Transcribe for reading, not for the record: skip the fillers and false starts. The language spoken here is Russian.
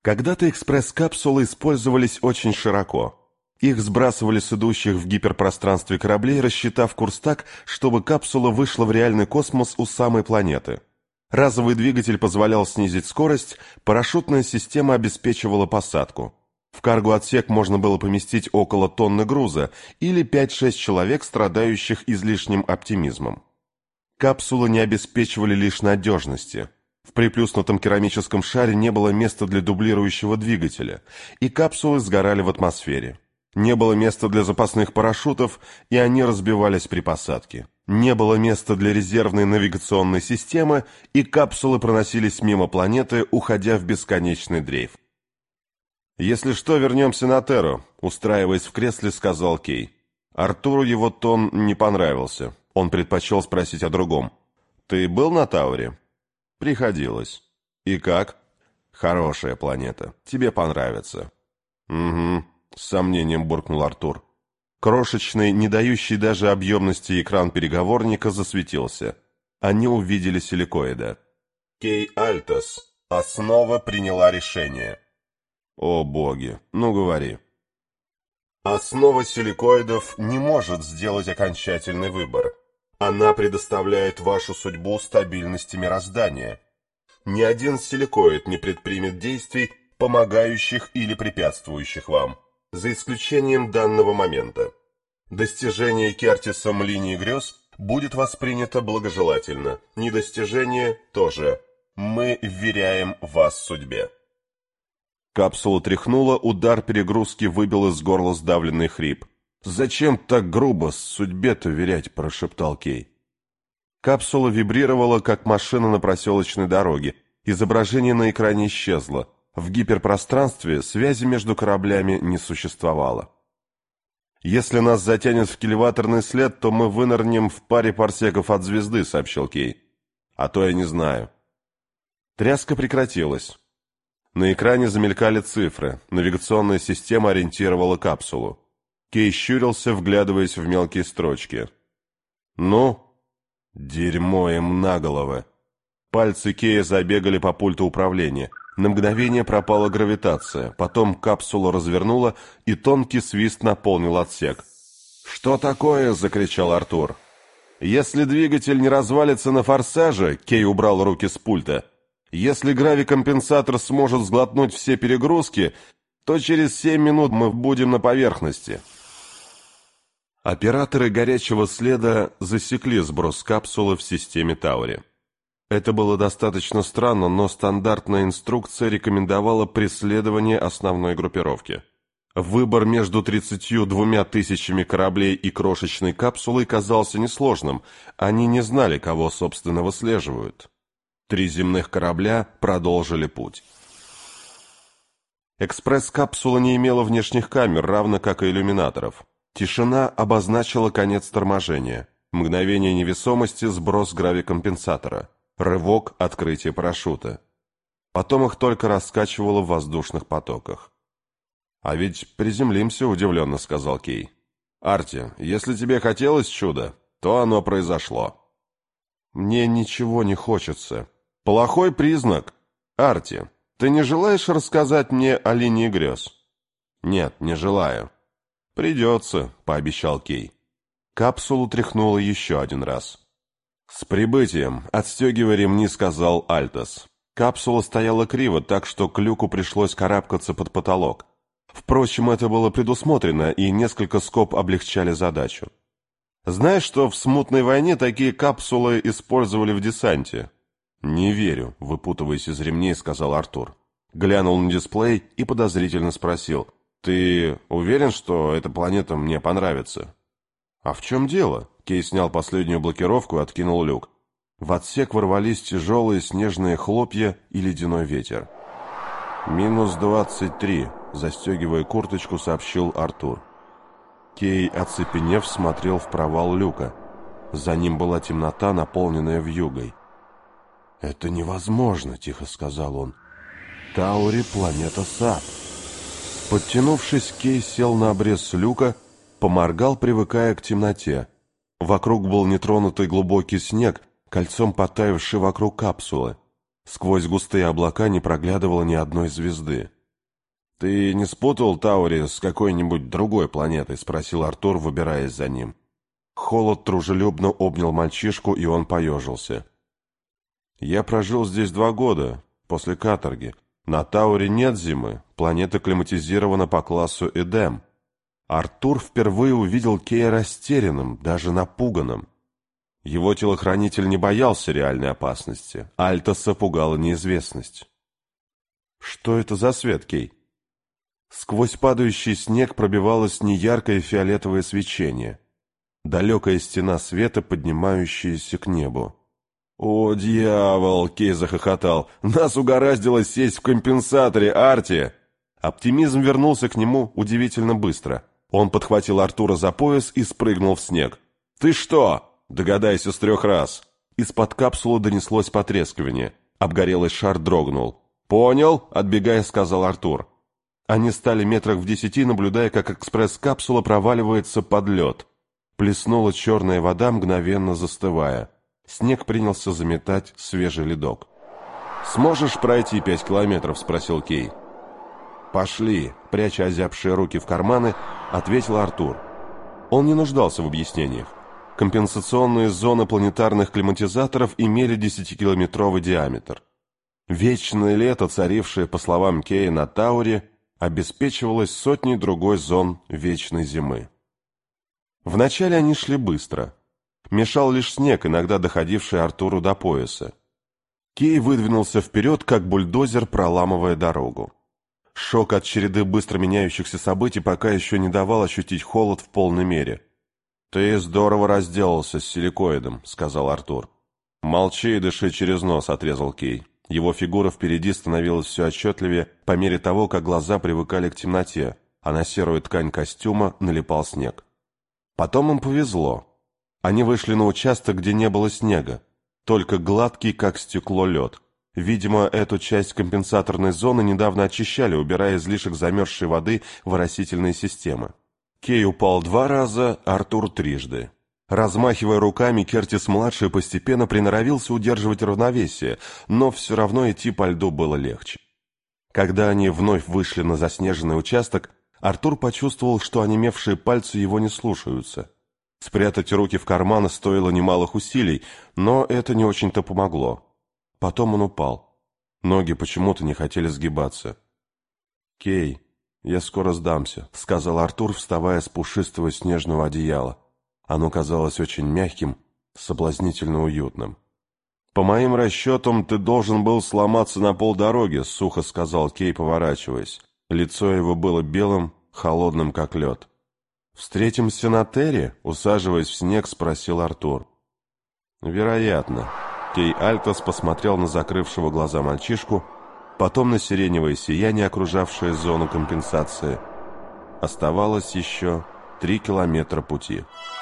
Когда-то экспресс-капсулы использовались очень широко. Их сбрасывали с идущих в гиперпространстве кораблей, рассчитав курс так, чтобы капсула вышла в реальный космос у самой планеты. Разовый двигатель позволял снизить скорость, парашютная система обеспечивала посадку. В карго-отсек можно было поместить около тонны груза или 5-6 человек, страдающих излишним оптимизмом. Капсулы не обеспечивали лишь надежности. В приплюснутом керамическом шаре не было места для дублирующего двигателя, и капсулы сгорали в атмосфере. Не было места для запасных парашютов, и они разбивались при посадке. Не было места для резервной навигационной системы, и капсулы проносились мимо планеты, уходя в бесконечный дрейф. «Если что, вернемся на Терру», — устраиваясь в кресле, сказал Кей. Артуру его тон не понравился. Он предпочел спросить о другом. «Ты был на Тауре?» «Приходилось». «И как?» «Хорошая планета. Тебе понравится». «Угу», — с сомнением буркнул Артур. Крошечный, не дающий даже объемности экран переговорника засветился. Они увидели силикоида. «Кей Альтос. Основа приняла решение». «О боги, ну говори». Основа силикоидов не может сделать окончательный выбор. Она предоставляет вашу судьбу стабильности мироздания. Ни один силикоид не предпримет действий, помогающих или препятствующих вам, за исключением данного момента. Достижение Кертисом линии грез будет воспринято благожелательно, недостижение тоже. Мы вверяем вас судьбе. Капсула тряхнула, удар перегрузки выбил из горла сдавленный хрип. «Зачем так грубо судьбе-то верять?» – прошептал Кей. Капсула вибрировала, как машина на проселочной дороге. Изображение на экране исчезло. В гиперпространстве связи между кораблями не существовало. «Если нас затянет в кильваторный след, то мы вынырнем в паре парсеков от звезды», – сообщил Кей. «А то я не знаю». Тряска прекратилась. На экране замелькали цифры. Навигационная система ориентировала капсулу. Кей щурился, вглядываясь в мелкие строчки. «Ну?» «Дерьмо им на головы!» Пальцы Кея забегали по пульту управления. На мгновение пропала гравитация. Потом капсула развернула, и тонкий свист наполнил отсек. «Что такое?» — закричал Артур. «Если двигатель не развалится на форсаже», — Кей убрал руки с пульта, «если гравикомпенсатор сможет сглотнуть все перегрузки, то через 7 минут мы будем на поверхности». Операторы горячего следа засекли сброс капсулы в системе Таури. Это было достаточно странно, но стандартная инструкция рекомендовала преследование основной группировки. Выбор между 32 тысячами кораблей и крошечной капсулой казался несложным, они не знали, кого, собственно, выслеживают. 3 земных корабля продолжили путь. Экспресс-капсула не имела внешних камер, равно как и иллюминаторов. Тишина обозначила конец торможения. Мгновение невесомости, сброс гравикомпенсатора. Рывок, открытие парашюта. Потом их только раскачивало в воздушных потоках. «А ведь приземлимся», — удивленно сказал Кей. «Арти, если тебе хотелось чуда, то оно произошло». «Мне ничего не хочется». «Плохой признак. Арти, ты не желаешь рассказать мне о линии грез?» «Нет, не желаю». «Придется», — пообещал Кей. Капсулу тряхнуло еще один раз. «С прибытием!» — отстегивая ремни, сказал Альтос. Капсула стояла криво, так что к люку пришлось карабкаться под потолок. Впрочем, это было предусмотрено, и несколько скоб облегчали задачу. «Знаешь, что в смутной войне такие капсулы использовали в десанте?» «Не верю», — выпутываясь из ремней, сказал Артур. Глянул на дисплей и подозрительно спросил. «Ты уверен, что эта планета мне понравится?» «А в чем дело?» Кей снял последнюю блокировку и откинул люк. В отсек ворвались тяжелые снежные хлопья и ледяной ветер. «-23», застегивая курточку, сообщил Артур. Кей, оцепенев, смотрел в провал люка. За ним была темнота, наполненная вьюгой. «Это невозможно», — тихо сказал он. «Таури — планета Сад». Подтянувшись, Кей сел на обрез люка, поморгал, привыкая к темноте. Вокруг был нетронутый глубокий снег, кольцом потаявший вокруг капсулы. Сквозь густые облака не проглядывало ни одной звезды. «Ты не спутал Таури с какой-нибудь другой планетой?» — спросил Артур, выбираясь за ним. Холод дружелюбно обнял мальчишку, и он поежился. «Я прожил здесь 2 года, после каторги. На Тауре нет зимы, планета климатизирована по классу Эдем». Артур впервые увидел Кея растерянным, даже напуганным. Его телохранитель не боялся реальной опасности, Альтоса пугала неизвестность. «Что это за свет, Кей?» Сквозь падающий снег пробивалось неяркое фиолетовое свечение. Далекая стена света, поднимающаяся к небу. «О, дьявол!» — Кей захохотал. «Нас угораздило сесть в компенсаторе, Арти!» Оптимизм вернулся к нему удивительно быстро. Он подхватил Артура за пояс и спрыгнул в снег. «Ты что?» «Догадайся с 3 раз!» Из-под капсулы донеслось потрескивание. Обгорелый шар дрогнул. «Понял?» — отбегая, сказал Артур. Они стали метрах в 10, наблюдая, как экспресс-капсула проваливается под лед. Плеснула черная вода, мгновенно застывая. Снег принялся заметать свежий ледок. «Сможешь пройти 5 километров?» — спросил Кей. «Пошли!» — пряча озябшие руки в карманы, ответил Артур. Он не нуждался в объяснениях. Компенсационные зоны планетарных климатизаторов имели 10-километровый диаметр. Вечное лето, царившее, по словам Кея, на Тауре, обеспечивалось сотней другой зон вечной зимы. Вначале они шли быстро. Мешал лишь снег, иногда доходивший Артуру до пояса. Кей выдвинулся вперед, как бульдозер, проламывая дорогу. Шок от череды быстро меняющихся событий пока еще не давал ощутить холод в полной мере. «Ты здорово разделался с силикоидом», — сказал Артур. «Молчи и дыши через нос», — отрезал Кей. Его фигура впереди становилась все отчетливее по мере того, как глаза привыкали к темноте, а на серую ткань костюма налипал снег. Потом им повезло. Они вышли на участок, где не было снега, только гладкий, как стекло, лед. Видимо, эту часть компенсаторной зоны недавно очищали, убирая излишек замерзшей воды в оросительные системы. Кей упал 2 раза, Артур 3. Размахивая руками, Кертис-младший постепенно приноровился удерживать равновесие, но все равно идти по льду было легче. Когда они вновь вышли на заснеженный участок, Артур почувствовал, что онемевшие пальцы его не слушаются. Спрятать руки в карманы стоило немалых усилий, но это не очень-то помогло. Потом он упал. Ноги почему-то не хотели сгибаться. «Кей, я скоро сдамся», — сказал Артур, вставая с пушистого снежного одеяла. Оно казалось очень мягким, соблазнительно уютным. «По моим расчетам, ты должен был сломаться на полдороги», — сухо сказал Кей, поворачиваясь. Лицо его было белым, холодным, как лед. «Встретимся на Терре?» — усаживаясь в снег, спросил Артур. «Вероятно». Кей Альтос посмотрел на закрывшего глаза мальчишку, потом на сиреневое сияние, окружавшее зону компенсации. Оставалось еще 3 километра пути.